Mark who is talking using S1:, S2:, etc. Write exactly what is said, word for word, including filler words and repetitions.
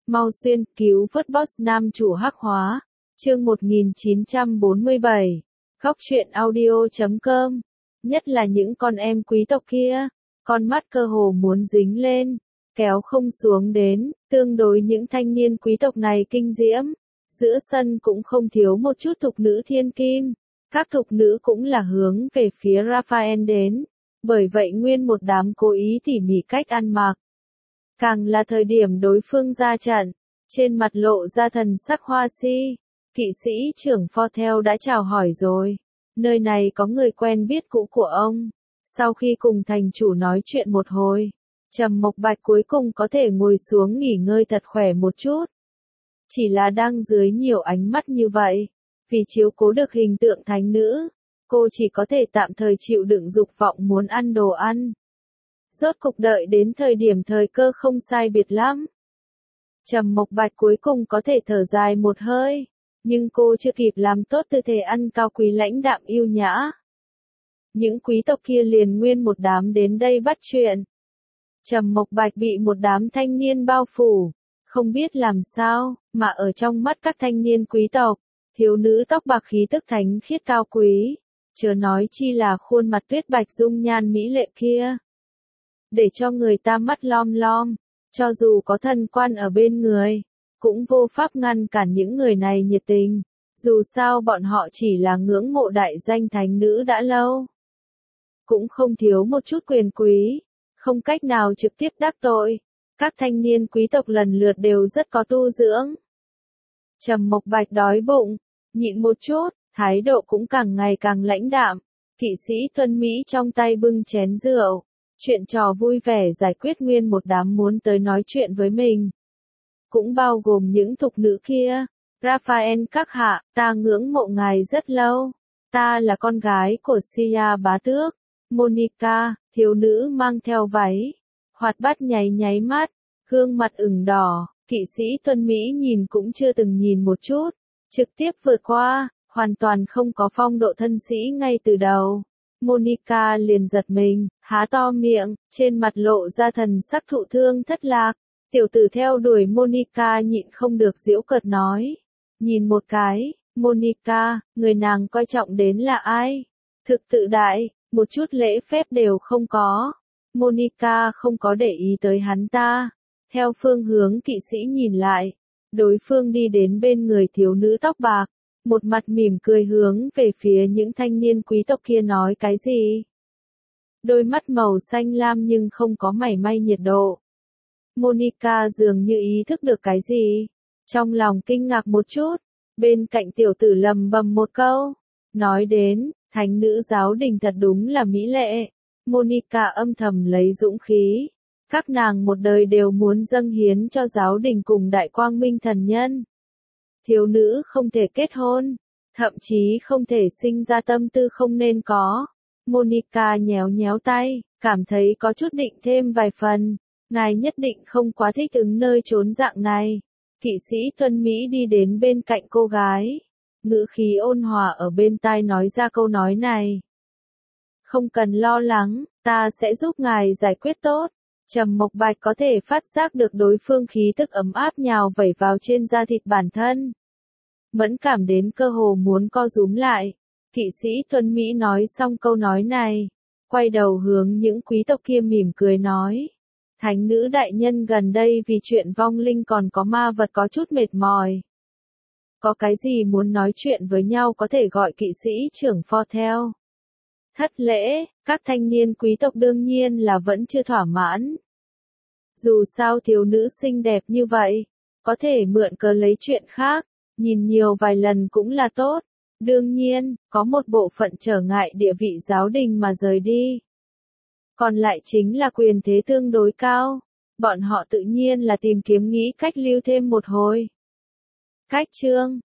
S1: Mau xuyên, cứu vớt boss nam chủ hắc hóa. Chương một nghìn chín trăm bốn mươi bảy. Góc truyện audio chấm com. Nhất là những con em quý tộc kia, con mắt cơ hồ muốn dính lên, kéo không xuống đến, tương đối những thanh niên quý tộc này kinh diễm. Giữa sân cũng không thiếu một chút thục nữ thiên kim, các thục nữ cũng là hướng về phía Raphael đến, bởi vậy nguyên một đám cố ý tỉ mỉ cách ăn mặc. Càng là thời điểm đối phương ra trận, trên mặt lộ ra thần sắc hoa si, kỵ sĩ trưởng Fortel đã chào hỏi rồi, nơi này có người quen biết cũ của ông. Sau khi cùng thành chủ nói chuyện một hồi, Trầm Mộc Bạch cuối cùng có thể ngồi xuống nghỉ ngơi thật khỏe một chút. Chỉ là đang dưới nhiều ánh mắt như vậy, vì chiếu cố được hình tượng thánh nữ, cô chỉ có thể tạm thời chịu đựng dục vọng muốn ăn đồ ăn. Rốt cục đợi đến thời điểm thời cơ không sai biệt lắm. Trầm Mộc Bạch cuối cùng có thể thở dài một hơi, nhưng cô chưa kịp làm tốt tư thế ăn cao quý lãnh đạm yêu nhã. Những quý tộc kia liền nguyên một đám đến đây bắt chuyện. Trầm Mộc Bạch bị một đám thanh niên bao phủ, không biết làm sao, mà ở trong mắt các thanh niên quý tộc, thiếu nữ tóc bạc khí tức thánh khiết cao quý, chớ nói chi là khuôn mặt tuyết bạch dung nhan mỹ lệ kia. Để cho người ta mắt lom lom, cho dù có thần quan ở bên người, cũng vô pháp ngăn cản những người này nhiệt tình, dù sao bọn họ chỉ là ngưỡng mộ đại danh thánh nữ đã lâu. Cũng không thiếu một chút quyền quý, không cách nào trực tiếp đắc tội, các thanh niên quý tộc lần lượt đều rất có tu dưỡng. Trầm Mộc Bạch đói bụng, nhịn một chút, thái độ cũng càng ngày càng lãnh đạm, kỵ sĩ Tuân Mỹ trong tay bưng chén rượu. Chuyện trò vui vẻ giải quyết nguyên một đám muốn tới nói chuyện với mình. Cũng bao gồm những thục nữ kia. Raphael các hạ, ta ngưỡng mộ ngài rất lâu. Ta là con gái của Sia bá tước. Monica, thiếu nữ mang theo váy. Hoạt bát nháy nháy mắt, gương mặt ửng đỏ. Kỵ sĩ Tuân Mỹ nhìn cũng chưa từng nhìn một chút. Trực tiếp vượt qua, hoàn toàn không có phong độ thân sĩ ngay từ đầu. Monica liền giật mình, há to miệng, trên mặt lộ ra thần sắc thụ thương thất lạc. Tiểu tử theo đuổi Monica nhịn không được giễu cợt nói. Nhìn một cái, Monica, người nàng coi trọng đến là ai? Thực tự đại, một chút lễ phép đều không có. Monica không có để ý tới hắn ta. Theo phương hướng kỵ sĩ nhìn lại, đối phương đi đến bên người thiếu nữ tóc bạc. Một mặt mỉm cười hướng về phía những thanh niên quý tộc kia nói cái gì. Đôi mắt màu xanh lam nhưng không có mảy may nhiệt độ. Monica dường như ý thức được cái gì. Trong lòng kinh ngạc một chút, bên cạnh tiểu tử lầm bầm một câu. Nói đến, thánh nữ giáo đình thật đúng là mỹ lệ. Monica âm thầm lấy dũng khí. Các nàng một đời đều muốn dâng hiến cho giáo đình cùng đại quang minh thần nhân. Thiếu nữ không thể kết hôn, thậm chí không thể sinh ra tâm tư không nên có. Monica nhéo nhéo tay, cảm thấy có chút định thêm vài phần. Ngài nhất định không quá thích ứng nơi trốn dạng này. Kỵ sĩ Tuân Mỹ đi đến bên cạnh cô gái. Ngữ khí ôn hòa ở bên tai nói ra câu nói này. Không cần lo lắng, ta sẽ giúp ngài giải quyết tốt. Trầm Mộc Bạch có thể phát giác được đối phương khí tức ấm áp nhào vẩy vào trên da thịt bản thân. Mẫn cảm đến cơ hồ muốn co rúm lại. Kỵ sĩ Tuân Mỹ nói xong câu nói này, quay đầu hướng những quý tộc kia mỉm cười nói. Thánh nữ đại nhân gần đây vì chuyện vong linh còn có ma vật có chút mệt mỏi. Có cái gì muốn nói chuyện với nhau có thể gọi kỵ sĩ trưởng Fortel. Thất lễ, các thanh niên quý tộc đương nhiên là vẫn chưa thỏa mãn. Dù sao thiếu nữ xinh đẹp như vậy, có thể mượn cớ lấy chuyện khác, nhìn nhiều vài lần cũng là tốt. Đương nhiên, có một bộ phận trở ngại địa vị giáo đình mà rời đi. Còn lại chính là quyền thế tương đối cao. Bọn họ tự nhiên là tìm kiếm nghĩ cách lưu thêm một hồi. Cách chương,